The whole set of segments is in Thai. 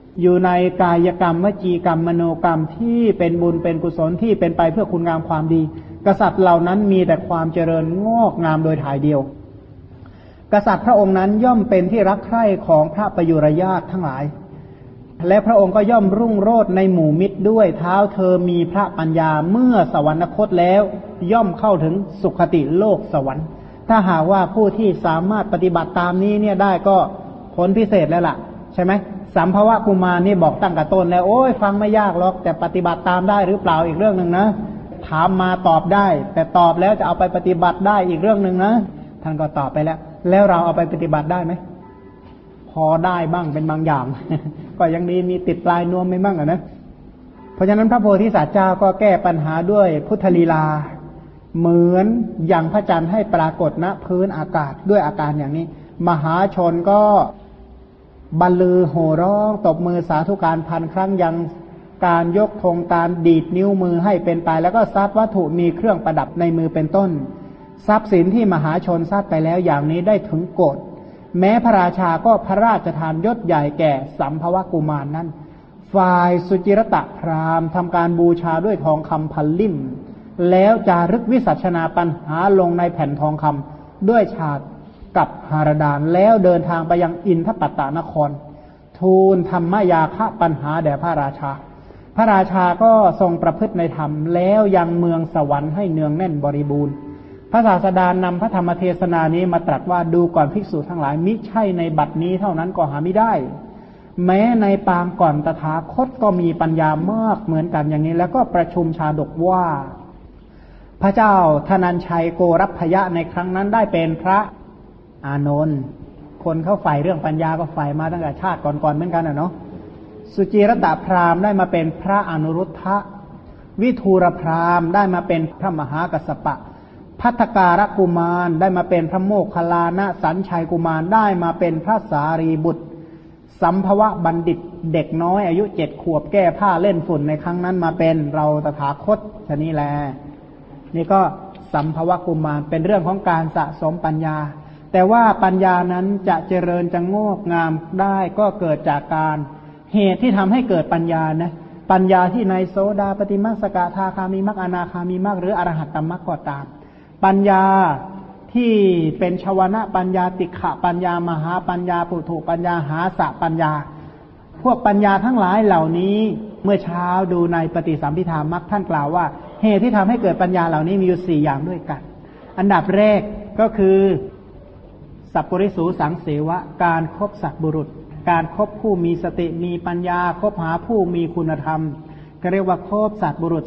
อยู่ในกายกรรมวจีกรรมมโนกรรมที่เป็นบุญเป็นกุศลที่เป็นไปเพื่อคุณงามความดีกษัตริย์เหล่านั้นมีแต่ความเจริญงอกงามโดยถ่ายเดียวกษัตริย์พระองค์นั้นย่อมเป็นที่รักใคร่ของพระประยุรญาติทั้งหลายและพระองค์ก็ย่อมรุ่งโรจน์ในหมู่มิตรด้วยเท้าเธอมีพระปัญญาเมื่อสวรรคตแล้วย่อมเข้าถึงสุคติโลกสวรรค์ถ้าหากว่าผู้ที่สามารถปฏิบัติตามนี้เนี่ยได้ก็ผลพิเศษแล้วล่ะใช่ไหมสัมภวะกุมารนี่บอกตั้งแต่ต้นแล้วโอ้ยฟังไม่ยากหรอกแต่ปฏิบัติตามได้หรือเปล่าอีกเรื่องนึงนะถามมาตอบได้แต่ตอบแล้วจะเอาไปปฏิบัติได้อีกเรื่องนึงนะท่านก็ตอบไปแล้วเราเอาไปปฏิบัติได้ไหมพอได้บ้างเป็นบางอย่าง ก็ยังดีมีติดปลายนวมไม่บ้างนะเพราะฉะนั้นพระโพธิสัตว์เจ้าก็แก้ปัญหาด้วยพุทธลีลาเหมือนอย่างพระจันทร์ให้ปรากฏณพื้นอากาศด้วยอาการอย่างนี้มหาชนก็บรรลือโห่ร้องตบมือสาธุการพันครั้งยังการยกธงการดีดนิ้วมือให้เป็นไปแล้วก็ทรัพย์วัตถุมีเครื่องประดับในมือเป็นต้นทรัพย์สินที่มหาชนทรัพย์ไปแล้วอย่างนี้ได้ถึงโกฏแม้พระราชาก็พระราชทานยศใหญ่แก่สัมภวกุมารนั้นฝ่ายสุจิรตะพราหมณ์ทำการบูชาด้วยทองคำพันลิ่มแล้วจารึกวิสัชนาปัญหาลงในแผ่นทองคำด้วยฉาดกับหารดานแล้วเดินทางไปยังอินทปัตตนครทูลธรรมยาคะปัญหาแด่พระราชาพระราชาก็ทรงประพฤติในธรรมแล้วยังเมืองสวรรค์ให้เนืองแน่นบริบูรณ์พระศาสดานำพระธรรมเทศนานี้มาตรัสว่าดูก่อนภิกษุทั้งหลายมิใช่ในบัดนี้เท่านั้นก็หาไม่ได้แม้ในปางก่อนตถาคตก็มีปัญญามากเหมือนกันอย่างนี้แล้วก็ประชุมชาดกว่าพระเจ้าธนัญชัยโกรัพพยะในครั้งนั้นได้เป็นพระอานนท์คนเขาใฝ่เรื่องปัญญาก็ใฝ่มาตั้งแต่ชาติก่อนๆเหมือนกันเนาะสุจิรตะพราหมณ์ได้มาเป็นพระอนุรุทธะวิทูรพราหมณ์ได้มาเป็นพระมหากัสสปะภัททการกุมารได้มาเป็นพระโมคคัลลานะสัญชัยกุมารได้มาเป็นพระสารีบุตรสัมภวะบัณฑิตเด็กน้อยอายุ7 ขวบแก้ผ้าเล่นฝุ่นในครั้งนั้นมาเป็นเราตถาคตชนี้แลนี่ก็สัมภวะกุมารเป็นเรื่องของการสะสมปัญญาแต่ว่าปัญญานั้นจะเจริญจะงอกงามได้ก็เกิดจากการเหตุที่ทำให้เกิดปัญญานะปัญญาที่ในโสดาปัตติมรรคสกทาคามีมรรคอนาคามีมรรคหรืออรหัตตมรรคก็ตามปัญญาที่เป็นชวนะปัญญาติขะปัญญามหาปัญญาปุถุปัญญาหาสะปัญญาพวกปัญญาทั้งหลายเหล่านี้เมื่อเช้าดูในปฏิสัมภิธามรรคท่านกล่าวว่าเหตุที่ทำให้เกิดปัญญาเหล่านี้มีอยู่4อย่างด้วยกันอันดับแรกก็คือสัพปริสูสังเสวะการคบสัตบุรุษการคบผู้มีสติมีปัญญาคบหาผู้มีคุณธรรมก็เรียกว่าคบสัตบุรุษ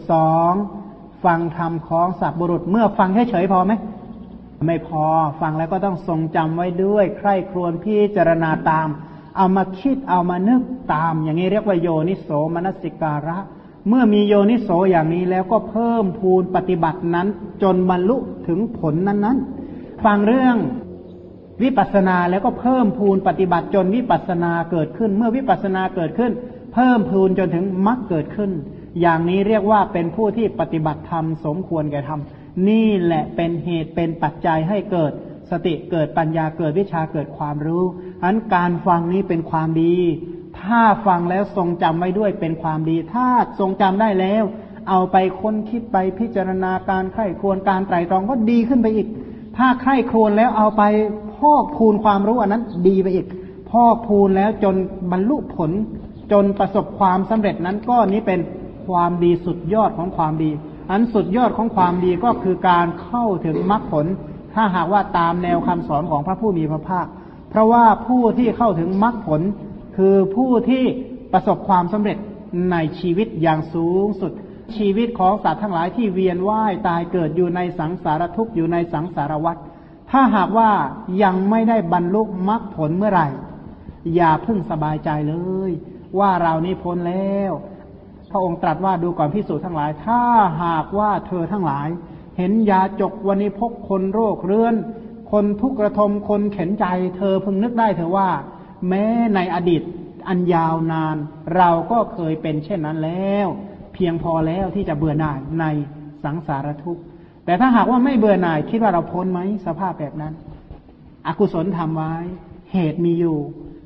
2ฟังธรรมของสัตบุรุษเมื่อฟังเฉยๆพอไหมไม่พอฟังแล้วก็ต้องทรงจำไว้ด้วยใคร่ครวญพิจารณาตามเอามาคิดเอามานึกตามอย่างนี้เรียกว่าโยนิโสมนสิการะเมื่อมีโยนิโสอย่างนี้แล้วก็เพิ่มพูนปฏิบัตินั้นจนบรรลุถึงผลนั้นๆฟังเรื่องวิปัสสนาแล้วก็เพิ่มพูนปฏิบัติจนวิปัสสนาเกิดขึ้นเมื่อวิปัสสนาเกิดขึ้นเพิ่มพูนจนถึงมรรคเกิดขึ้นอย่างนี้เรียกว่าเป็นผู้ที่ปฏิบัติธรรมสมควรแก่ธรรมนี่แหละเป็นเหตุเป็นปัจจัยให้เกิดสติเกิดปัญญาเกิดวิชาเกิดความรู้อันการฟังนี้เป็นความดีถ้าฟังแล้วทรงจำไว้ด้วยเป็นความดีถ้าทรงจำได้แล้วเอาไปค้นคิดไปพิจารณาการใคร่ครวญการไตร่ตรองก็ดีขึ้นไปอีกถ้าใคร่ครวญแล้วเอาไปพอกพูนความรู้อันนั้นดีไปอีกพอกพูนแล้วจนบรรลุผลจนประสบความสำเร็จนั้นก็นี้เป็นความดีสุดยอดของความดีอันสุดยอดของความดีก็คือการเข้าถึงมรรคผลถ้าหากว่าตามแนวคำสอนของพระผู้มีพระภาคเพราะว่าผู้ที่เข้าถึงมรรคผลคือผู้ที่ประสบความสำเร็จในชีวิตอย่างสูงสุดชีวิตของสัตว์ทั้งหลายที่เวียนว่ายตายเกิดอยู่ในสังสารทุกข์อยู่ในสังสารวัฏถ้าหากว่ายังไม่ได้บรรลุมรรคผลเมื่อไหร่อย่าเพิ่งสบายใจเลยว่าเรานี้พ้นแล้วพระองค์ตรัสว่าดูก่อนภิกษุทั้งหลายถ้าหากว่าเธอทั้งหลายเห็นยาจกวันิพกคนโรคเรื้อนคนทุกข์ระทมคนเข็นใจเธอพึงนึกได้เถอะว่าแม้ในอดีตอันยาวนานเราก็เคยเป็นเช่นนั้นแล้วเพียงพอแล้วที่จะเบื่อหน่ายในสังสารทุกข์แต่ถ้าหากว่าไม่เบื่อหน่ายคิดว่าเราพ้นไหมสภาพแบบนั้นอกุศลทำไว้เหตุมีอยู่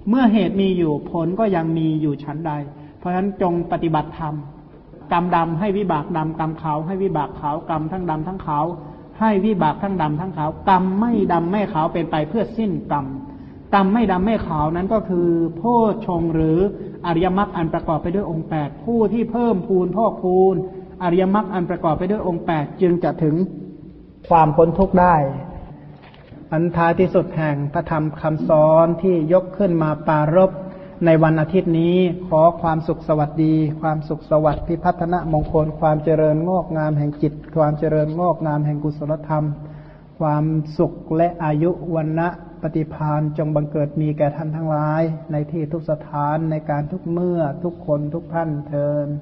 เมื่อเหตุมีอยู่ผลก็ยังมีอยู่ฉันใดเพราะฉะนั้นจงปฏิบัติธรรมกรรมดำให้วิบากดำกรรมขาวให้วิบากขาวกรรมทั้งดำทั้งขาวให้วิบากทั้งดำทั้งขาวกรรมไม่ดำไม่ขาวเป็นไปเพื่อสิ้นกรรมกรรมไม่ดำไม่ขาวนั้นก็คือโพชฌงค์หรืออริยมรรคอันประกอบไปด้วยองค์8ผู้ที่เพิ่มพูนพอกพูนอริยมรรคอันประกอบไปด้วยองค์8จึงจะถึงความพ้นทุกข์ได้อันท้ายที่สุดแห่งพระธรรมคำสอนที่ยกขึ้นมาปรารภในวันอาทิตย์นี้ขอความสุขสวัสดีความสุขสวัสดิ์พิพัฒนมงคลความเจริญงอกงามแห่งจิตความเจริญงอกงามแห่งกุศลธรรมความสุขและอายุวันนะปฏิภาณจงบังเกิดมีแก่ท่านทั้งหลายในที่ทุกสถานในการทุกเมื่อทุกคนทุกท่านเทอญ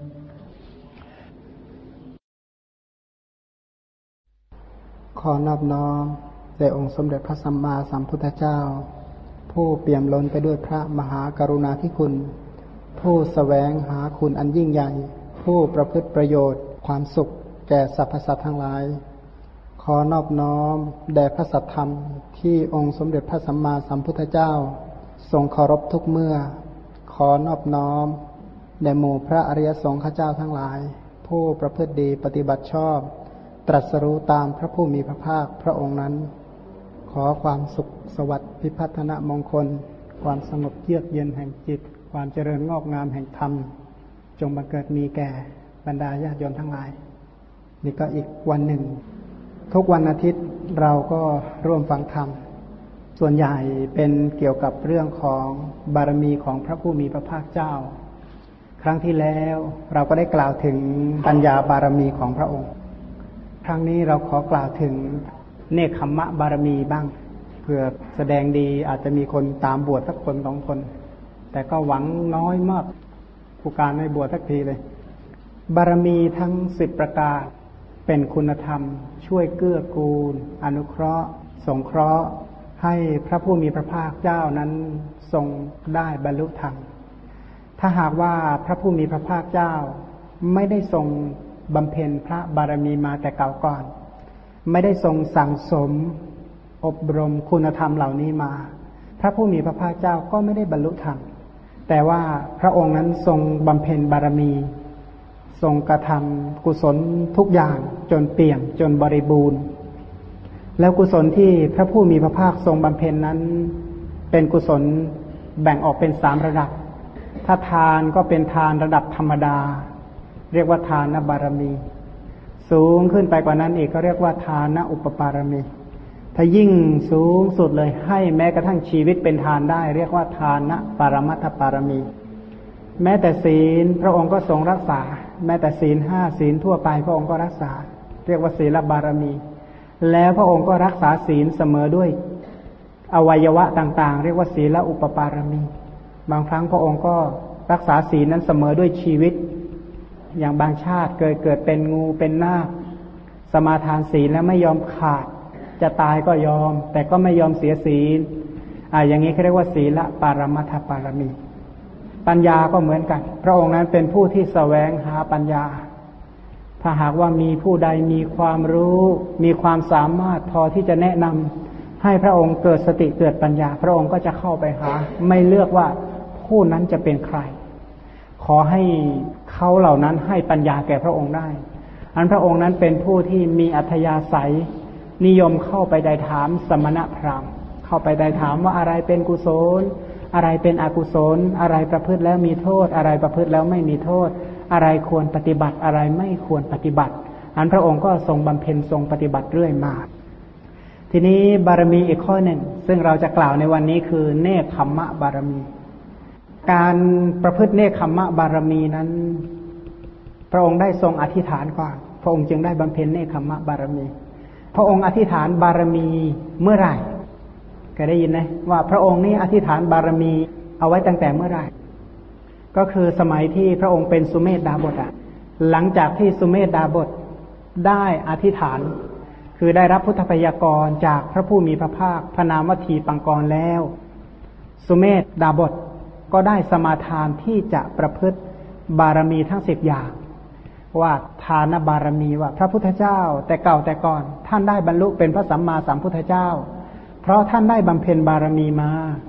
ขอนอบน้อมแด่องค์สมเด็จพระสัมมาสัมพุทธเจ้าผู้เปี่ยมล้นไปด้วยพระมหากรุณาธิคุณผู้แสวงหาคุณอันยิ่งใหญ่ผู้ประพฤติประโยชน์ความสุขแก่สรรพสัตว์ทั้งหลายขอนอบน้อมแด่พระสัทธรรมที่องค์สมเด็จพระสัมมาสัมพุทธเจ้าทรงเคารพทุกเมื่อขอนอบน้อมแด่หมู่พระอริยสงฆ์ข้าเจ้าทั้งหลายผู้ประพฤติดีปฏิบัติชอบตรัสรู้ตามพระผู้มีพระภาคพระองค์นั้นขอความสุขสวัสดิ์พิพัฒนมงคลความสงบเยือกเย็นแห่งจิตความเจริญงอกงามแห่งธรรมจงบังเกิดมีแก่บรรดาญาติโยมทั้งหลายนี่ก็อีกวันหนึ่งทุกวันอาทิตย์เราก็ร่วมฟังธรรมส่วนใหญ่เป็นเกี่ยวกับเรื่องของบารมีของพระผู้มีพระภาคเจ้าครั้งที่แล้วเราก็ได้กล่าวถึงปัญญาบารมีของพระองค์ครั้งนี้เราขอกล่าวถึงเนคขมมะบารมีบ้างเพื่อแสดงดีอาจจะมีคนตามบวชสักคน2คนแต่ก็หวังน้อยมากผู้การไม่บวชสักทีเลยบารมีทั้ง10ประการเป็นคุณธรรมช่วยเกื้อกูลอนุเคราะห์สงเคราะห์ให้พระผู้มีพระภาคเจ้านั้นทรงได้บรรลุธรรมถ้าหากว่าพระผู้มีพระภาคเจ้าไม่ได้ทรงบำเพ็ญพระบารมีมาแต่เก่าก่อนไม่ได้ทรงสั่งสมอบรมคุณธรรมเหล่านี้มาพระผู้มีพระภาคเจ้าก็ไม่ได้บรรลุธรรมแต่ว่าพระองค์นั้นทรงบำเพ็ญบารมีทรงกระทำกุศลทุกอย่างจนเปี่ยมจนบริบูรณ์แล้วกุศลที่พระผู้มีพระภาคทรงบำเพ็ญนั้นเป็นกุศลแบ่งออกเป็น3ระดับถ้าทานก็เป็นทานระดับธรรมดาเรียกว่าทานบารมีสูงขึ้นไปกว่านั้นอีกก็เรียกว่าทานอุปปารมีถ้ายิ่งสูงสุดเลยให้แม้กระทั่งชีวิตเป็นทานได้เรียกว่าทานปรมัตถปารมีแม้แต่ศีลพระองค์ก็ทรงรักษาแม้แต่ศีล5ศีลทั่วไปพระองค์ก็รักษาเรียกว่าศีลบารมีแล้วพระองค์ก็รักษาศีลเสมอด้วยอวัยวะต่างๆเรียกว่าศีลอุปปารมีบางครั้งพระองค์ก็รักษาศีลนั้นเสมอด้วยชีวิตอย่างบางชาติเกิดเป็นงูเป็นนาคสมาทานศีลแล้วไม่ยอมขาดจะตายก็ยอมแต่ก็ไม่ยอมเสียศีลอย่างนี้เขาเรียกว่าศีลปรมัตถปารมีปัญญาก็เหมือนกันพระองค์นั้นเป็นผู้ที่แสวงหาปัญญาถ้าหากว่ามีผู้ใดมีความรู้มีความสามารถพอที่จะแนะนำให้พระองค์เกิดสติเกิดปัญญาพระองค์ก็จะเข้าไปหาไม่เลือกว่าผู้นั้นจะเป็นใครขอให้เขาเหล่านั้นให้ปัญญาแก่พระองค์ได้อันพระองค์นั้นเป็นผู้ที่มีอัธยาศัยนิยมเข้าไปได้ถามสมณพราหมณ์เข้าไปได้ถามว่าอะไรเป็นกุศลอะไรเป็นอกุศลอะไรประพฤติแล้วมีโทษอะไรประพฤติแล้วไม่มีโทษอะไรควรปฏิบัติอะไรไม่ควรปฏิบัติอันพระองค์ก็ทรงบำเพ็ญทรงปฏิบัติเรื่อยมาทีนี้บารมีอีกข้อหนึ่งซึ่งเราจะกล่าวในวันนี้คือเนคขมมะบารมีการประพฤติเนคขมมะบารมีนั้นพระองค์ได้ทรงอธิษฐานก่อนพระองค์จึงได้บำเพ็ญเนคขมมะบารมีพระองค์อธิษฐานบารมีเมื่อไหร่เคยได้ยินไหมว่าพระองค์นี้อธิษฐานบารมีเอาไว้ตั้งแต่เมื่อไหร่ก็คือสมัยที่พระองค์เป็นสุเมธดาบทหลังจากที่สุเมธดาบทได้อธิษฐานคือได้รับพุทธพยากรจากพระผู้มีพระภาคพระนามวทีปังกรแล้วสุเมธดาบทก็ได้สมาทานที่จะประพฤติบารมีทั้ง10อย่างว่าทานบารมีว่าพระพุทธเจ้าแต่เก่าแต่ก่อนท่านได้บรรลุเป็นพระสัมมาสัมพุทธเจ้าเพราะท่านได้บำเพ็ญบารมีมา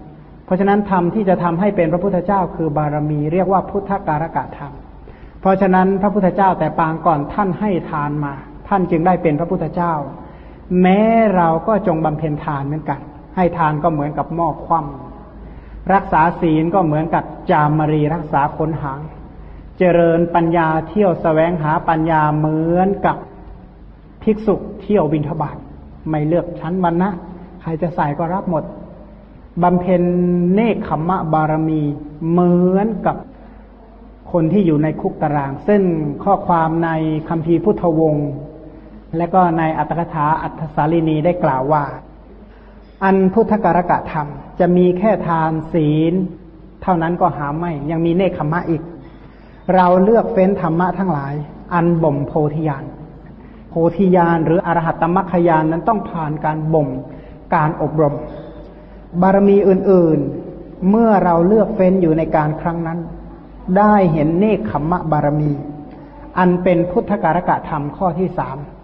เพราะฉะนั้นธรรมที่จะทำให้เป็นพระพุทธเจ้าคือบารมีเรียกว่าพุทธการกะธรรมเพราะฉะนั้นพระพุทธเจ้าแต่ปางก่อนท่านให้ทานมาท่านจึงได้เป็นพระพุทธเจ้าแม้เราก็จงบำเพ็ญทานเหมือนกันให้ทานก็เหมือนกับหม้อคว่ำรักษาศีลก็เหมือนกับจามรีรักษาขนหางเจริญปัญญาเที่ยวแสวงหาปัญญาเหมือนกับภิกษุเที่ยวบิณฑบาตไม่เลือกชั้นวรรณะใครจะใส่ก็รับหมดบำเพ็ญเนกขัมมะบารมีเหมือนกับคนที่อยู่ในคุกตารางซึ่งข้อความในคัมภีร์พุทธวงศ์และก็ในอัตถกถาอัฏฐสาลีนีได้กล่าวว่าอันพุทธการกะธรรมจะมีแค่ทานศีลเท่านั้นก็หาไม่ยังมีเนกขัมมะอีกเราเลือกเฟ้นธรรมะทั้งหลายอันบ่มโพธิญาณโพธิญาณหรืออรหัตตมรรคญาณนั้นต้องผ่านการบ่มการอบรมบารมีอื่นๆเมื่อเราเลือกเฟ้นอยู่ในการครั้งนั้นได้เห็นเนกขัมมะบารมีอันเป็นพุทธการกะธรรมข้อที่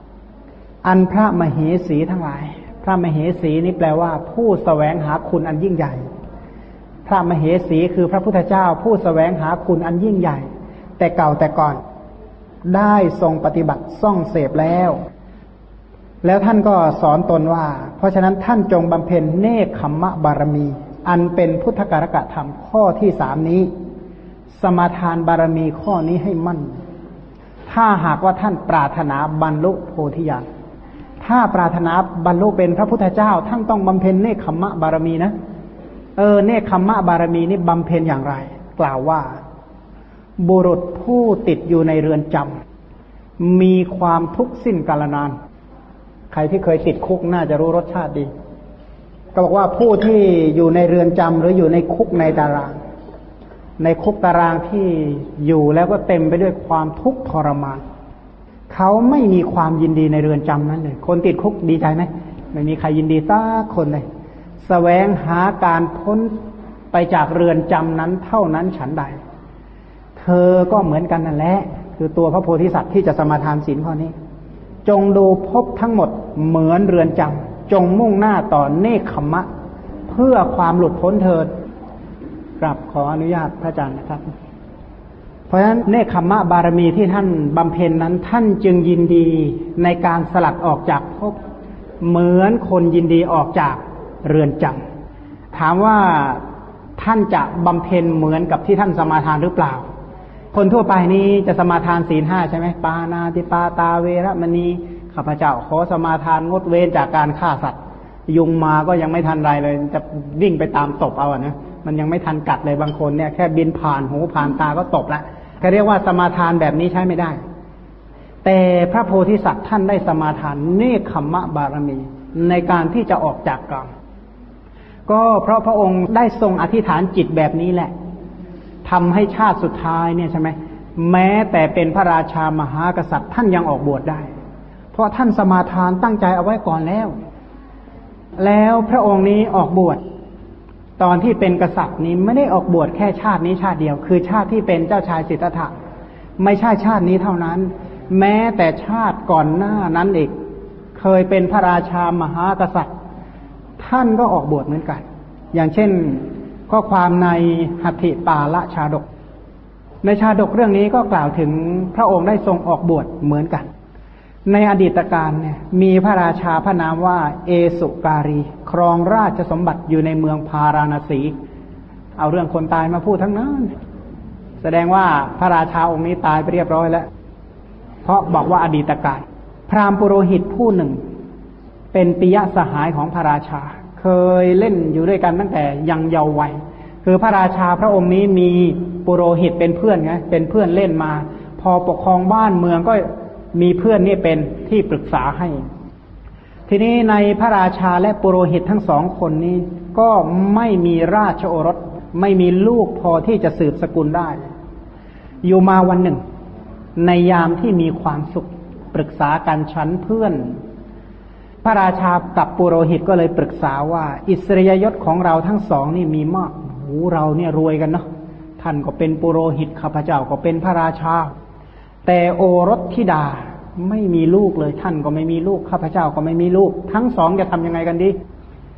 3อันพระมเหสีทั้งหลายพระมเหสีนี้แปลว่าผู้แสวงหาคุณอันยิ่งใหญ่พระมเหสีคือพระพุทธเจ้าผู้แสวงหาคุณอันยิ่งใหญ่แต่เก่าแต่ก่อนได้ทรงปฏิบัติซ่องเสพแล้วท่านก็สอนตนว่าเพราะฉะนั้นท่านจงบำเพ็ญเนกขัมมะบารมีอันเป็นพุทธการกะธรรมข้อที่3นี้สมาทานบารมีข้อนี้ให้มั่นถ้าหากว่าท่านปรารถนาบรรลุโพธิญาณถ้าปรารถนาบรรลุเป็นพระพุทธเจ้าท่านต้องบำเพ็ญเนกขัมมะบารมีนะเนกขัมมะบารมีนี่บำเพ็ญอย่างไรกล่าวว่าบุรุษผู้ติดอยู่ในเรือนจำมีความทุกข์สิ้นกาลนานใครที่เคยติดคุกน่าจะรู้รสชาติดีก็บอกว่าผู้ที่อยู่ในเรือนจำหรืออยู่ในคุกในตารางในคุกตารางที่อยู่แล้วก็เต็มไปด้วยความทุกข์ทรมานเขาไม่มีความยินดีในเรือนจำนั้นเลยคนติดคุกดีใจไหมไม่มีใครยินดีสักคนเลยแสวงหาการพ้นไปจากเรือนจำนั้นเท่านั้นฉันใดเธอก็เหมือนกันนั่นแหละคือตัวพระโพธิสัตว์ที่จะสมาทานศีลข้อนี้จงดูภพทั้งหมดเหมือนเรือนจำจงมุ่งหน้าต่อเนกขัมมะเพื่อความหลุดพ้นเถิดกราบขออนุญาตพระอาจารย์นะครับเพราะฉะนั้นเนกขัมมะบารมีที่ท่านบำเพ็ญนั้นท่านจึงยินดีในการสลัดออกจากภพเหมือนคนยินดีออกจากเรือนจำถามว่าท่านจะบำเพ็ญเหมือนกับที่ท่านสมาทานหรือเปล่าคนทั่วไปนี้จะสมาทานศีล5ใช่ไหมปานาติปาตาเวรมณีข้าพเจ้าขอสมาทานงดเว้นจากการฆ่าสัตว์ยุงมาก็ยังไม่ทันไรเลยจะวิ่งไปตามตบเอานะมันยังไม่ทันกัดเลยบางคนเนี่ยแค่บินผ่านหูผ่านตาก็ตบละเขาเรียกว่าสมาทานแบบนี้ใช้ไม่ได้แต่พระโพธิสัตว์ท่านได้สมาทานเนกขัมมะบารมีในการที่จะออกจากกรรมก็เพราะพระองค์ได้ทรงอธิษฐานจิตแบบนี้แหละทำให้ชาติสุดท้ายเนี่ยใช่ไหมแม้แต่เป็นพระราชามหากษัตริย์ท่านยังออกบวชได้เพราะท่านสมาทานตั้งใจเอาไว้ก่อนแล้วพระองค์นี้ออกบวชตอนที่เป็นกษัตริย์นี้ไม่ได้ออกบวชแค่ชาตินี้ชาติเดียวคือชาติที่เป็นเจ้าชายสิทธัตถะไม่ใช่ชาตินี้เท่านั้นแม้แต่ชาติก่อนหน้านั้นอีกเคยเป็นพระราชามหากษัตริย์ท่านก็ออกบวชเหมือนกันอย่างเช่นข้อความในหัตถิปาละชาดกในชาดกเรื่องนี้ก็กล่าวถึงพระองค์ได้ทรงออกบวชเหมือนกันในอดีตการเนี่ยมีพระราชาพระนามว่าเอสุการีครองราชสมบัติอยู่ในเมืองพาราณสีเอาเรื่องคนตายมาพูดทั้งนั้นแสดงว่าพระราชาองค์นี้ตายไปเรียบร้อยแล้วเพราะบอกว่าอดีตการพราหมณ์ปุโรหิตผู้หนึ่งเป็นปิยสหายของพระราชาเคยเล่นอยู่ด้วยกันตั้งแต่ยังเยาว์วัยคือพระราชาพระองค์นี้มีปุโรหิตเป็นเพื่อนไงเป็นเพื่อนเล่นมาพอปกครองบ้านเมืองก็มีเพื่อนนี่เป็นที่ปรึกษาให้ทีนี้ในพระราชาและปุโรหิตทั้งสองคนนี้ก็ไม่มีราชโอรสไม่มีลูกพอที่จะสืบสกุลได้อยู่มาวันหนึ่งในยามที่มีความสุขปรึกษากันฉันเพื่อนพระราชากับปุโรหิตก็เลยปรึกษาว่าอิสริยยศของเราทั้งสองนี่มีมากเราเนี่ยรวยกันเนาะท่านก็เป็นปุโรหิตข้าพเจ้าก็เป็นพระราชาแต่โอรสธิดาไม่มีลูกเลยท่านก็ไม่มีลูกข้าพเจ้าก็ไม่มีลูกทั้งสองจะทำยังไงกันดี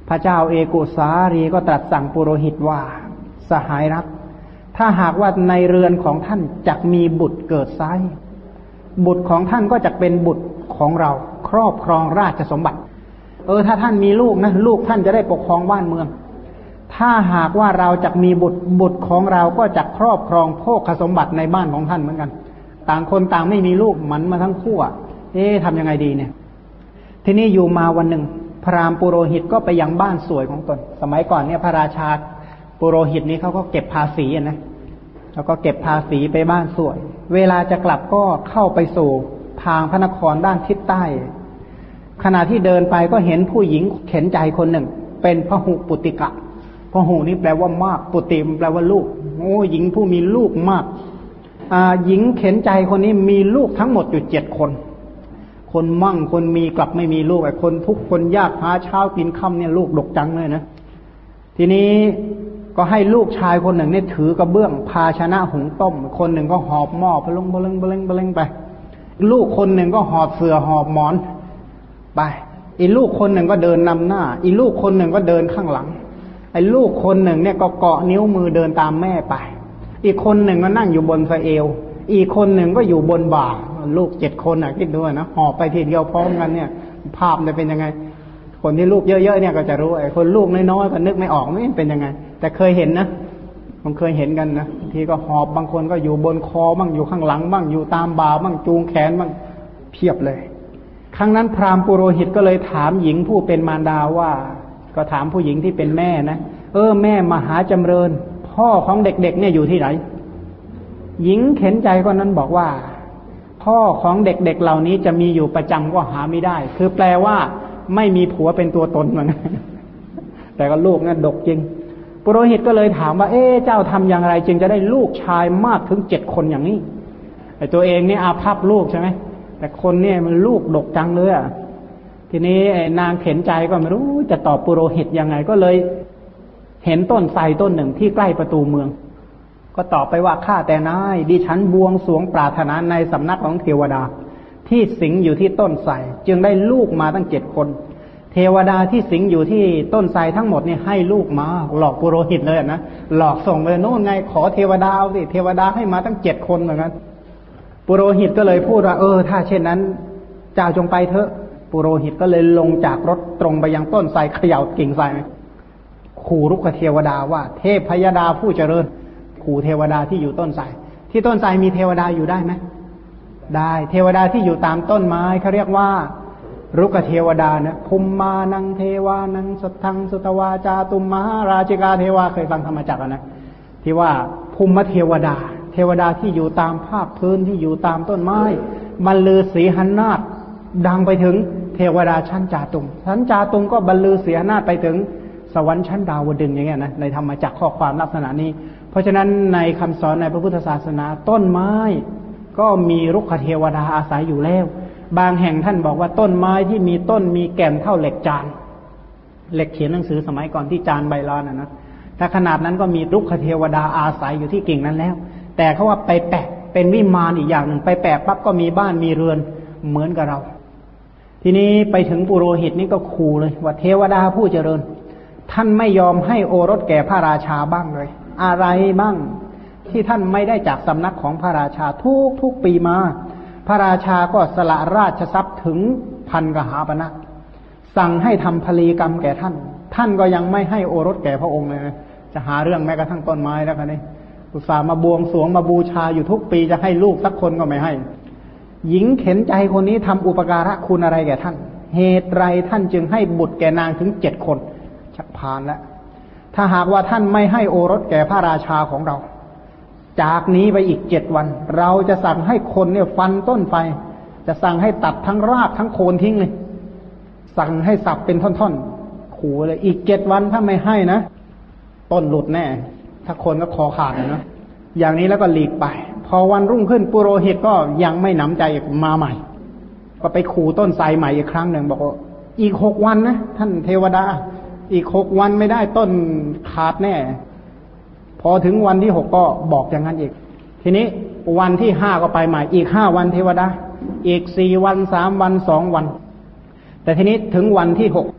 พระเจ้าเอกุสาลีก็ตรัสสั่งปุโรหิตว่าสหายรักถ้าหากว่าในเรือนของท่านจักมีบุตรเกิดไซบุตรของท่านก็จะเป็นบุตรของเราครอบครองราชสมบัติถ้าท่านมีลูกนะลูกท่านจะได้ปกครองบ้านเมืองถ้าหากว่าเราจักมีบุตรของเราก็จะครอบครองโภคสมบัติในบ้านของท่านเหมือนกันต่างคนต่างไม่มีลูกหมันมาทั้งคู่ทำยังไงดีเนี่ยทีนี้อยู่มาวันหนึ่งพราหมณ์ปุโรหิตก็ไปยังบ้านสวยของตนสมัยก่อนเนี่ยพระราชาปุโรหิตนี้เขาก็เก็บภาษีนะแล้วก็เก็บภาษีไปบ้านสวยเวลาจะกลับก็เข้าไปสู่ทางพระนครด้านทิศใต้ขณะที่เดินไปก็เห็นผู้หญิงเข็นใจคนหนึ่งเป็นพหุปุติกะพหุนี่แปลว่ามากปุติแปลว่าลูกหญิงผู้มีลูกมากหญิงเข็นใจคนนี้มีลูกทั้งหมดอยู่7 คนคนมั่งคนมีกลับไม่มีลูกคนทุกคนยากหาเช้ากินค่ำเนี่ยลูกดกจังเลยนะทีนี้ก็ให้ลูกชายคนหนึ่งเนี่ยถือกระเบื้องภาชนะหุงต้มคนหนึ่งก็หอบหม้อไปลงไปลูกคนหนึ่งก็หอบเสื่อหอบหมอนไปอีลูกคนหนึ่งก็เดินนำหน้าอีลูกคนหนึ่งก็เดินข้างหลังไอ้ลูกคนหนึ่งเนี่ยก็เกาะนิ้วมือเดินตามแม่ไปอีกคนหนึ่งก็นั่งอยู่บนสะเอวอีกคนหนึ่งก็อยู่บนบ่าลูก7 คนคิดดูนะหอบไปทีเดียวพร้อมกันเนี่ยภาพจะเป็นยังไงคนที่ลูกเยอะๆเนี่ยก็จะรู้ไอ้คนลูกน้อยๆก็นึกไม่ออกไม่เป็นยังไงแต่เคยเห็นนะผมเคยเห็นกันนะทีก็หอบบางคนก็อยู่บนคอบ้างอยู่ข้างหลังบ้างอยู่ตามบ่าบ้างจูงแขนบ้างเพียบเลยครั้งนั้นพราหมณ์ปุโรหิตก็เลยถามหญิงผู้เป็นมารดาว่าก็ถามผู้หญิงที่เป็นแม่นะแม่มหาจำเริญพ่อของเด็กๆเนี่ยอยู่ที่ไหนหญิงเข็นใจคนนั้นบอกว่าพ่อของเด็กๆเหล่านี้จะมีอยู่ประจำก็หาไม่ได้คือแปลว่าไม่มีผัวเป็นตัวตนเหมือนกันแต่ก็ลูกนั่นดกจริงปุโรหิตก็เลยถามว่าเจ้าทำอย่างไรจึงจะได้ลูกชายมากถึง7 คนอย่างนี้ไอ้ตัวเองนี่อาภัพลูกใช่ไหมแต่คนเนี่ยมันลูกดกจังเลยทีนี้นางเข็นใจก็ไม่รู้จะตอบปุโรหิตยังไงก็เลยเห็นต้นไทรต้นหนึ่งที่ใกล้ประตูเมืองก็ตอบไปว่าข้าแต่นายดิฉันบวงสรวงปรารถนาในสำนักของเทวดาที่สิงอยู่ที่ต้นไทรจึงได้ลูกมาตั้ง7 คนเทวดาที่สิงอยู่ที่ต้นไทรทั้งหมดนี่ให้ลูกมาหลอกปุโรหิตเลยนะหลอกส่งไปโน่นไงขอเทวดาเอาสิเทวดาให้มาตั้ง7 คนเหมือนกันปุโรหิตก็เลยพูดว่าถ้าเช่นนั้นเจ้าจงไปเถอะปุโรหิตก็เลยลงจากรถตรงไปยังต้นไทรเขย่ากิ่งไทรขู่รุกขเทวดาว่าเทพพยดาผู้เจริญขู่เทวดาที่อยู่ต้นไทรที่ต้นไทรมีเทวดาอยู่ได้ไหมได้เทวดาที่อยู่ตามต้นไม้เขาเรียกว่ารุกขเทวดานะภูมิมานังเทวานังสัทธังสุตวาจาตุมมหาราชิกาเทวาเคยฟังธรรมจักรนะที่ว่าภูมิเทวดาเทวดาที่อยู่ตามภาคพื้นที่อยู่ตามต้นไม้บรรลือสีหนาฏดังไปถึงเทวดาชั้นจาตุมชั้นจาตุมก็บรรลือสีหนาฏไปถึงสวรรค์ชั้นดาวดึงส์อย่างเงี้ยนะในธรรมจักรข้อความลักษณะนี้เพราะฉะนั้นในคำสอนในพระพุทธศาสนาต้นไม้ก็มีรุกขเทวดาอาศัยอยู่แล้วบางแห่งท่านบอกว่าต้นไม้ที่มีต้นมีแก่นเท่าเหล็กจานเหล็กเขียนหนังสือสมัยก่อนที่จานใบลานนะถ้าขนาดนั้นก็มีรุกขเทวดาอาศัยอยู่ที่กิ่งนั้นแล้วแต่เขาว่าไปแปะเป็นวิมานอีกอย่างหนึ่งไปแปะปั๊บก็มีบ้านมีเรือนเหมือนกับเราทีนี้ไปถึงปุโรหิตนี่ก็ขู่เลยว่าเทวดาผู้เจริญท่านไม่ยอมให้โอรสแก่พระราชาบ้างเลยอะไรบ้างที่ท่านไม่ได้จากสำนักของพระราชาทุกปีมาพระราชาก็สละราชทรัพย์ถึง1,000 กหาปณะสั่งให้ทำพลีกรรมแก่ท่านก็ยังไม่ให้โอรสแก่พระองค์เลยจะหาเรื่องแม้กระทั่งต้นไม้แล้วกันนี่อุตส่าห์มาบวงสรวงมาบูชาอยู่ทุกปีจะให้ลูกสักคนก็ไม่ให้หญิงเข็นใจคนนี้ทำอุปการะคุณอะไรแก่ท่านเหตุไรท่านจึงให้บุตรแก่นางถึง7 คนชักพานแล้วถ้าหากว่าท่านไม่ให้โอรสแก่พระราชาของเราจากนี้ไปอีก7 วันเราจะสั่งให้คนเนี่ยฟันต้นไฟจะสั่งให้ตัดทั้งรากทั้งโคนทิ้งเลยสั่งให้สับเป็นท่อนๆขู่เลยอีก7 วันถ้าไม่ให้นะต้นหลุดแน่ถ้าคนก็คอขาดนะอย่างนี้แล้วก็หลีกไปพอวันรุ่งขึ้นปุโรหิตก็ยังไม่หนำใจมาใหม่ก็ไปขู่ต้นไทรใหม่อีกครั้งหนึ่งบอกว่าอีก6 วันนะท่านเทวดาอีก6 วันไม่ได้ต้นขาดแน่พอถึงวันที่6ก็บอกอย่างนั้นอีกทีนี้วันที่5ก็ไปใหม่อีก5 วันเทวดาอีก4 วัน3 วัน2 วันแต่ทีนี้ถึงวันที่6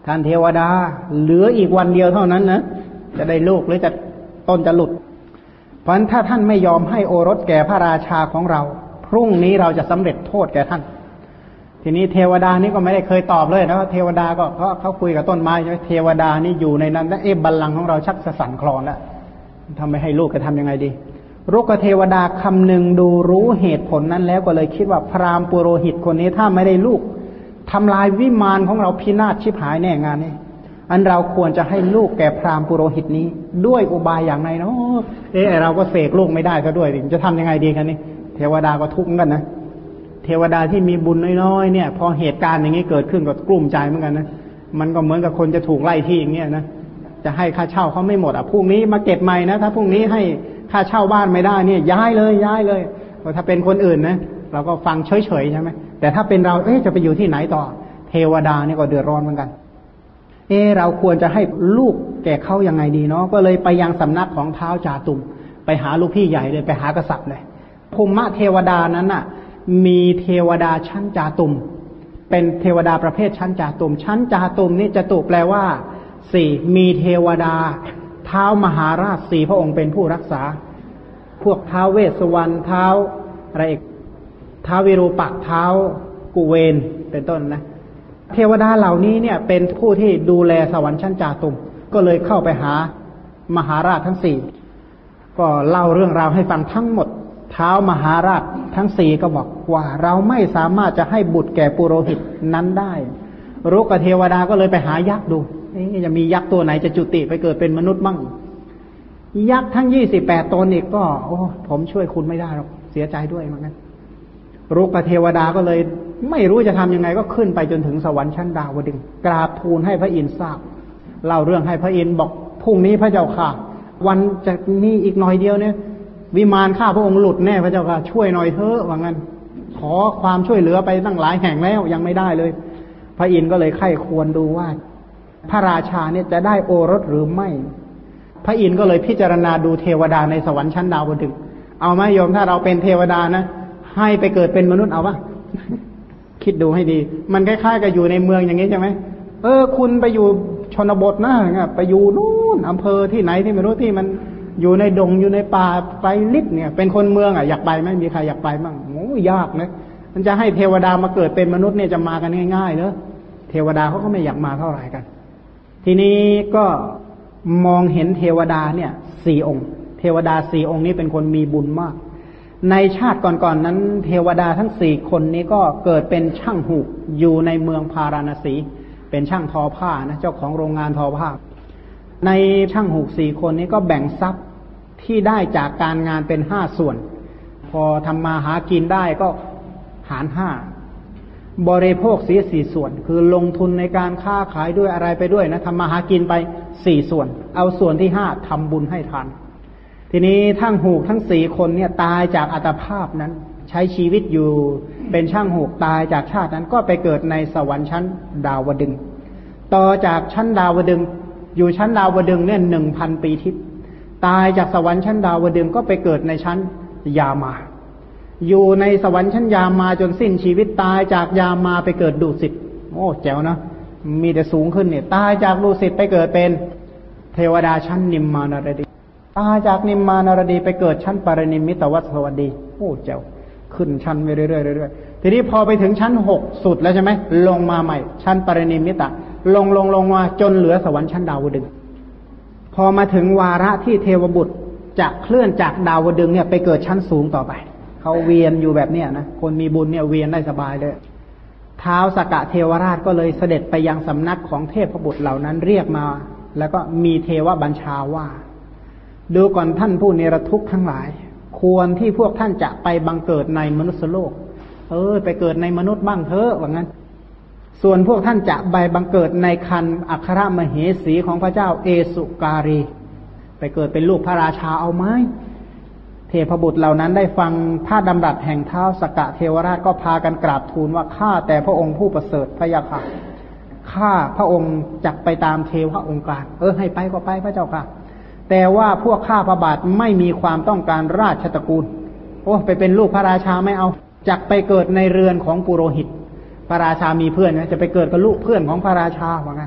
ท่านเทวดาเหลืออีกวันเดียวเท่านั้นนะจะได้ลูกหรือจะต้นจะหลุดเพราะฉะนั้นถ้าท่านไม่ยอมให้โอรสแก่พระราชาของเราพรุ่งนี้เราจะสำเร็จโทษแก่ท่านทีนี้เทวดานี่ก็ไม่ได้เคยตอบเลยนะว่าเทวดาก็เขาคุยกับต้นไม้ใช่ไหมเทวดานี่อยู่ในนั้นแล้วบัลลังก์ของเราชักจะสั่นคลอนแล้วทำไม่ให้ลูกจะทำยังไงดีรุกเทวดาคำนึงดูรู้เหตุผลนั้นแล้วก็เลยคิดว่าพราหมณ์ปุโรหิตคนนี้ถ้าไม่ได้ลูกทำลายวิมานของเราพินาศชิบหายแน่งานนี้อันเราควรจะให้ลูกแก่พราหมณ์ปุโรหิตนี้ด้วยอุบายอย่างไรเนาะเราก็เสกลูกไม่ได้ก็ด้วยจะทำยังไงดีกันนี่เทวดาก็ทุกข์กันนะเทวดาที่มีบุญน้อยๆเนี่ยพอเหตุการณ์อย่างนี้เกิดขึ้นก็กลุ้มใจเหมือนกันนะมันก็เหมือนกับคนจะถูกไล่ที่อย่างเงี้ยนะจะให้ค่าเช่าเขาไม่หมดพรุ่งนี้มาเก็บใหม่นะถ้าพรุ่งนี้ให้ค่าเช่าบ้านไม่ได้เนี่ยย้ายเลยถ้าเป็นคนอื่นนะเราก็ฟังเฉยๆใช่ไหมแต่ถ้าเป็นเราจะไปอยู่ที่ไหนต่อเทวดานี่ก็เดือดร้อนเหมือนกันเราควรจะให้ลูกแก่เขายังไงดีเนาะก็เลยไปยังสำนักของท้าวจาตุมไปหาลูกพี่ใหญ่เลยไปหากษัตริย์เลยภูมิเทวดานั้นน่ะมีเทวดาชั้นจาตุมเป็นเทวดาประเภทชั้นจาตุมชั้นจาตุมนี่จตุแปลว่าสี่มีเทวดาท้าวมหาราชสี่พระองค์เป็นผู้รักษาพวกท้าวเวสสวรรณท้าวอะไรอีกท้าววิรูปักษ์ท้าวกุเวนเป็นต้นนะเทวดาเหล่านี้เนี่ยเป็นผู้ที่ดูแลสวรรค์ชั้นจาตุมก็เลยเข้าไปหามหาราชทั้งสี่ก็เล่าเรื่องราวให้ฟังทั้งหมดท้าวมหาราชทั้งสี่ก็บอกว่าเราไม่สามารถจะให้บุตรแก่ปุโรหิตนั้นได้รุกเทวดาก็เลยไปหายักษ์ดูจะมียักษ์ตัวไหนจะจุติไปเกิดเป็นมนุษย์บ้างยักษ์ทั้ง28ตนอีกก็ผมช่วยคุณไม่ได้หรอกเสียใจด้วยเหมือนกันรุกเทวดาก็เลยไม่รู้จะทำยังไงก็ขึ้นไปจนถึงสวรรค์ชั้นดาวดึงส์กราบทูลให้พระอินทร์ทราบเล่าเรื่องให้พระอินทร์บอกพรุ่งนี้พระเจ้าค่ะวันจะนี่อีกหน่อยเดียวเนี่ยวิมานข้าพระองค์หลุดแน่พระเจ้าค่ะช่วยหน่อยเถอะว่างั้นขอความช่วยเหลือไปตั้งหลายแห่งแล้วยังไม่ได้เลยพระอินทร์ก็เลยไข้ควรดูว่าพระราชาเนี่ยจะได้โอรสหรือไม่พระอินทร์ก็เลยพิจารณาดูเทวดาในสวรรค์ชั้นดาวดึงส์เอาไหมโยมถ้าเราเป็นเทวดานะให้ไปเกิดเป็นมนุษย์เอาปะ คิดดูให้ดีมันคล้ายๆกับอยู่ในเมืองอย่างนี้ใช่ไหมคุณไปอยู่ชนบทนะไปอยู่นู่นอำเภอที่ไหนที่ไม่รู้ที่มันอยู่ในดงอยู่ในป่าไกลลิบเนี่ยเป็นคนเมืองอยากไปไหมมีใครอยากไปบ้างโอ้ยากนะมันจะให้เทวดามาเกิดเป็นมนุษย์เนี่ยจะมากันง่ายๆเนอะเทวดาเขาก็ไม่อยากมาเท่าไหร่กันทีนี้ก็มองเห็นเทวดาเนี่ย4 องค์เทวดา4 องค์นี้เป็นคนมีบุญมากในชาติก่อนๆนั้นเทวดาทั้ง4 คนนี้ก็เกิดเป็นช่างหูกอยู่ในเมืองพาราณสีเป็นช่างทอผ้านะเจ้าของโรงงานทอผ้าในช่างหูก4 คนนี้ก็แบ่งทรัพย์ที่ได้จากการงานเป็น5 ส่วนพอทำมาหากินได้ก็หาร5บริโภคเสีย4 ส่วนคือลงทุนในการค้าขายด้วยอะไรไปด้วยนะทำมาหากินไป4 ส่วนเอาส่วนที่5ทำบุญให้ทานทีนี้ทั้งหูกทั้ง4 คนเนี่ยตายจากอัตภาพนั้นใช้ชีวิตอยู่เป็นช่างหูกตายจากชาตินั้นก็ไปเกิดในสวรรค์ชั้นดาวดึงส์ต่อจากชั้นดาวดึงส์อยู่ชั้นดาวดึงส์เนี่ย 1,000 ปีทิพย์ตายจากสวรรค์ชั้นดาวดึงส์ก็ไปเกิดในชั้นยามาอยู่ในสวรรค์ชั้นยามาจนสิ้นชีวิตตายจากยามาไปเกิดดุสิตโอ้แจ๋วนะมีแต่สูงขึ้นเนี่ยตายจากดุสิตไปเกิดเป็นเทวดาชั้นนิมมานรดีตายจากนิมมานรดีไปเกิดชั้นปรินิมมิตวัสวัสดีโอ้แจ๋วขึ้นชั้นไปเรื่อยๆทีนี้พอไปถึงชั้น6สุดแล้วใช่ไหมลงมาใหม่ชั้นปรินิมมิตะลงมาจนเหลือสวรรค์ชั้นดาวดึงส์พอมาถึงวาระที่เทวบุตรจะเคลื่อนจากดาวดึงส์เนี่ยไปเกิดชั้นสูงต่อไปเขาเวียนอยู่แบบเนี้ยนะคนมีบุญเนี่ยเวียนได้สบายเลยท้าวสักกะเทวราชก็เลยเสด็จไปยังสำนักของเทพบุตรเหล่านั้นเรียกมาแล้วก็มีเทวบัญชาว่าดูก่อนท่านผู้เนรทุกข์ทั้งหลายควรที่พวกท่านจะไปบังเกิดในมนุษยโลกไปเกิดในมนุษย์บ้างเถอะว่างั้นส่วนพวกท่านจะไปบังเกิดในคันอัครมเหสีของพระเจ้าเอสุการีไปเกิดเป็นลูกพระราชาเอาไหมเทพบุตรเหล่านั้นได้ฟังพระดำรัสแห่งท้าวสักกะเทวราชก็พากันกราบทูลว่าข้าแต่พระองค์ผู้ประเสริฐพระยาค่ะข้าพระองค์จักไปตามเทวองค์การให้ไปก็ไปพระเจ้าค่ะแต่ว่าพวกข้าพระบาทไม่มีความต้องการราชตระกูลไปเป็นลูกพระราชาไม่เอาจักไปเกิดในเรือนของปุโรหิตพระราชามีเพื่อนนะจะไปเกิดกับลูกเพื่อนของพระราชาว่างั้น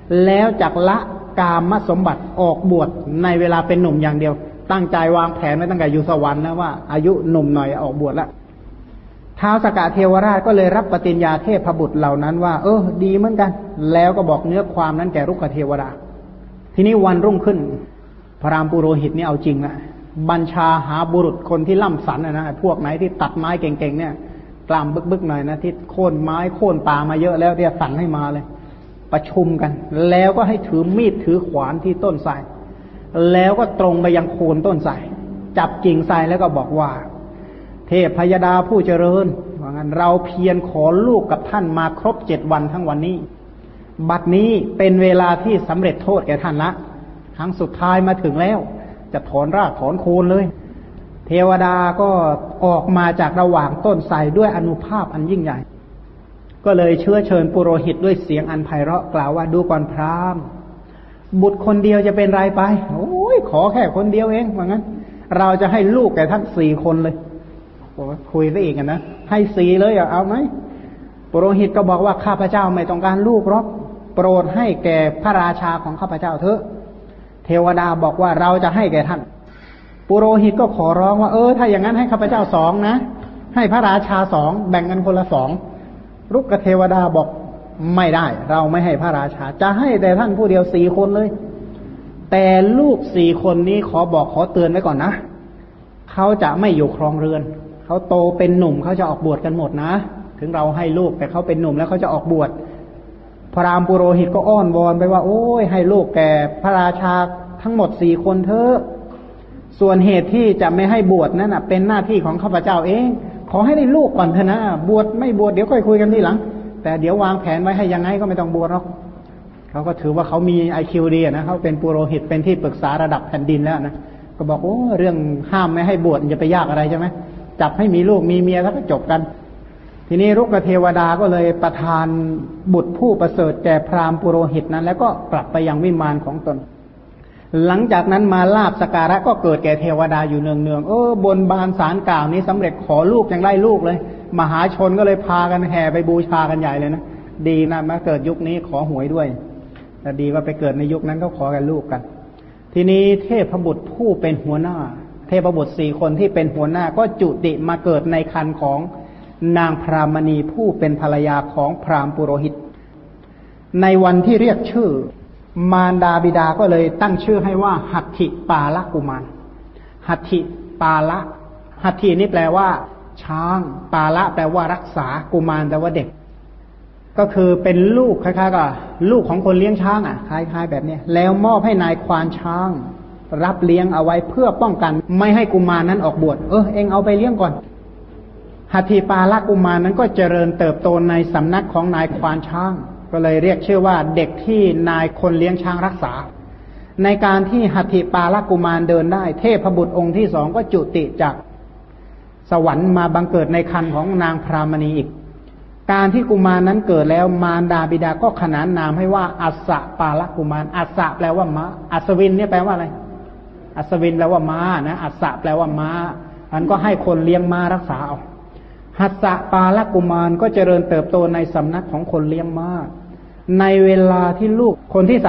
แล้วจักละกามสมบัติออกบวชในเวลาเป็นหนุ่มอย่างเดียวตั้งใจวางแผนไว้ตั้งแต่อยู่สวรรค์นะว่าอายุหนุ่มหน่อยออกบวชละท้าวสกเทวราชก็เลยรับปฏิญญาเทพบุตรเหล่านั้นว่าดีเหมือนกันแล้วก็บอกเนื้อความนั้นแก่รุกขเทวดาทีนี้วันรุ่งขึ้นพระรามปุโรหิตนี่เอาจริงนะบัญชาหาบุรุษคนที่ล่ำสันนะพวกไหนที่ตัดไม้เก่งๆเนี่ยกล้ามบึกๆหน่อยนะที่โค่นไม้โค่นป่ามาเยอะแล้วเนี่ยสั่งให้มาเลยประชุมกันแล้วก็ให้ถือมีดถือขวานที่ต้นไทรแล้วก็ตรงไปยังโคนต้นไทรจับกิ่งไทรแล้วก็บอกว่าเทพพยดาผู้เจริญว่างั้นเราเพียรขอลูกกับท่านมาครบ7 วันทั้งวันนี้บัดนี้เป็นเวลาที่สำเร็จโทษแก่ท่านละครั้งสุดท้ายมาถึงแล้วจะถอนรากถอนโคนเลยเทวดาก็ออกมาจากระหว่างต้นไทรด้วยอานุภาพอันยิ่งใหญ่ก็เลยเชื้อเชิญปุโรหิตด้วยเสียงอันไพเราะกล่าวว่าดูก่อนพราหมณ์บุตรคนเดียวจะเป็นไรไปโอ้ยขอแค่คนเดียวเองว่างั้นเราจะให้ลูกแก่ท่าน4 คนเลยคุยซะอีกนะให้4เลยเอาไหมปุโรหิตก็บอกว่าข้าพเจ้าไม่ต้องการลูกหรอกโปรดให้แก่พระราชาของข้าพเจ้าเถอะเทวดาบอกว่าเราจะให้แก่ท่านปุโรหิตก็ขอร้องว่าถ้าอย่างนั้นให้ข้าพเจ้า2นะให้พระราชา2แบ่งกันคนละ2รุกขเทวดาบอกไม่ได้เราไม่ให้พระราชาจะให้แต่ท่านผู้เดียว4 คนเลยแต่ลูก4 คนนี้ขอเตือนไว้ก่อนนะเขาจะไม่อยู่ครองเรือนเขาโตเป็นหนุ่มเขาจะออกบวชกันหมดนะถึงเราให้ลูกแต่เขาเป็นหนุ่มแล้วเขาจะออกบวชพระรามปุโรหิตก็อ้อนวอนไปว่าโอ้ยให้ลูกแก่พระราชาทั้งหมด4 คนเถอะส่วนเหตุที่จะไม่ให้บวชนั่นน่ะเป็นหน้าที่ของข้าพเจ้าเองขอให้ได้ลูกก่อนเถอะนะบวชไม่บวชเดี๋ยวค่อยคุยกันทีหลังแต่เดี๋ยววางแผนไว้ให้ยังไงก็ไม่ต้องบวชหรอกเขาก็ถือว่าเขามี IQ ดีนะเขาเป็นปุโรหิตเป็นที่ปรึกษาระดับแผ่นดินแล้วนะก็บอกเรื่องห้ามไม่ให้บวชจะไปยากอะไรใช่ไหมจับให้มีลูกมีเมียแล้วก็จบกันทีนี้รุกขเทวดาก็เลยประทานบุตรผู้ประเสริฐแก่พราหมณ์ปุโรหิตนั้นแล้วก็กลับไปยังวิมานของตนหลังจากนั้นมาลาภสักการะก็เกิดแก่เทวดาอยู่เนืองๆบนบานศาลกล่าวนี้สำเร็จขอลูกยังได้ลูกเลยมหาชนก็เลยพากันแห่ไปบูชากันใหญ่เลยนะดีนะมาเกิดยุคนี้ขอหวยด้วยแต่ดีว่าไปเกิดในยุคนั้นก็ขอกันลูกกันทีนี้เทพบุตรผู้เป็นหัวหน้าเทพบุตร4 คนที่เป็นหัวหน้าก็จุติมาเกิดในครรภ์ของนางพรามณีผู้เป็นภรรยาของพราหมณ์ปุโรหิตในวันที่เรียกชื่อมารดาบิดาก็เลยตั้งชื่อให้ว่าหัตถิปาละกุมารหัตถิปาละหัตถินี่แปลว่าช้างปาละแปลว่ารักษากุมารแปลว่าเด็กก็คือเป็นลูกคล้ายๆกับลูกของคนเลี้ยงช้างคล้ายๆแบบนี้แล้วมอบให้นายควานช้างรับเลี้ยงเอาไว้เพื่อป้องกันไม่ให้กุมารนั้นออกบวชเองเอาไปเลี้ยงก่อนหัตถิปาละกุมารนั้นก็เจริญเติบโตในสำนักของนายควานช้างก็เลยเรียกชื่อว่าเด็กที่นายคนเลี้ยงช้างรักษาในการที่หัตถิปาละกุมารเดินได้เทพบุตรองค์ที่2ก็จุติจากสวรรค์มาบังเกิดในครรภ์ของนางพรามณีอีกการที่กุมารนั้นเกิดแล้วมารดาบิดาก็ขนานนามให้ว่าอัสสะปาละกุมารอัสสะแปลว่าม้าอัศวินเนี่ยแปลว่าอะไรอัศวินแปลว่าม้านะอัสสะแปลว่าม้าอันก็ให้คนเลี้ยงม้ารักษาเอาหัสสะปาละกุมารก็เจริญเติบโตในสำนักของคนเลี้ยงม้าในเวลาที่ลูกคนที่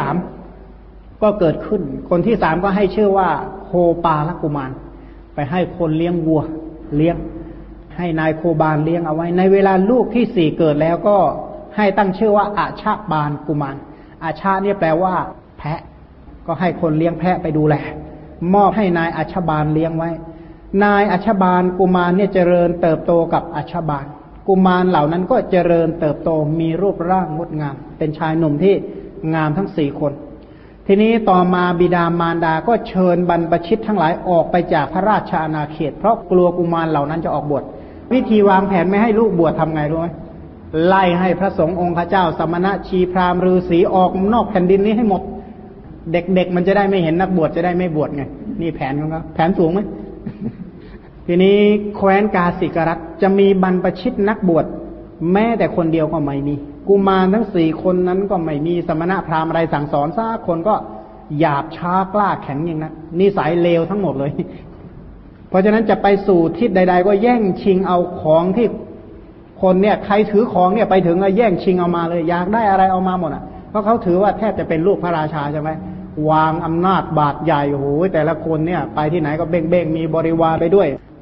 3ก็เกิดขึ้นคนที่3ก็ให้ชื่อว่าโคปาละกุมารไปให้คนเลี้ยงวัวเลี้ยงให้นายโคบาลเลี้ยงเอาไว้ในเวลาลูกที่4เกิดแล้วก็ให้ตั้งชื่อว่าอาชาบาลกุมารอาชาเนี่ยแปลว่าแพะก็ให้คนเลี้ยงแพะไปดูแลมอบให้นายอาชบาลเลี้ยงไว้นายอาชบาลกุมารเนี่ยเจริญเติบโตกับอาชบาลกุมารเหล่านั้นก็เจริญเติบโตมีรูปร่างงดงามเป็นชายหนุ่มที่งามทั้ง4 คนทีนี้ต่อมาบิดามารดาก็เชิญบรรพชิตทั้งหลายออกไปจากพระราชอาณาเขตเพราะกลัวกุมารเหล่านั้นจะออกบวชวิธีวางแผนไม่ให้ลูกบวชทำไงรู้ไหมไล่ให้พระสงฆ์องค์พระเจ้าสมณะชีพราหมณ์ฤาษีออกนอกแผ่นดินนี้ให้หมดเด็กๆมันจะได้ไม่เห็นนักบวชจะได้ไม่บวชไงนี่แผนของเขาแผนสูงไหม ทีนี้แคว้นกาสิกรัฐจะมีบรรพชิตนักบวชแม้แต่คนเดียวก็ไม่มีกุมารทั้ง4 คนนั้นก็ไม่มีสมณะพราหมณ์อะไรสั่งสอนสักคนก็หยาบช้ากล้าแข็งอย่างนั้นนิสัยเลวทั้งหมดเลย เพราะฉะนั้นจะไปสู่ทิศใดๆก็แย่งชิงเอาของที่คนเนี่ยใครถือของเนี่ยไปถึงก็แย่งชิงเอามาเลยอยากได้อะไรเอามาหมดราะเขาถือว่าแทบจะเป็นลูกพระราชาใช่ไหมวางอำนาจบาดใหญ่โอ้โหแต่ละคนเนี่ยไปที่ไหนก็เบ่งมีบริวารไปด้วย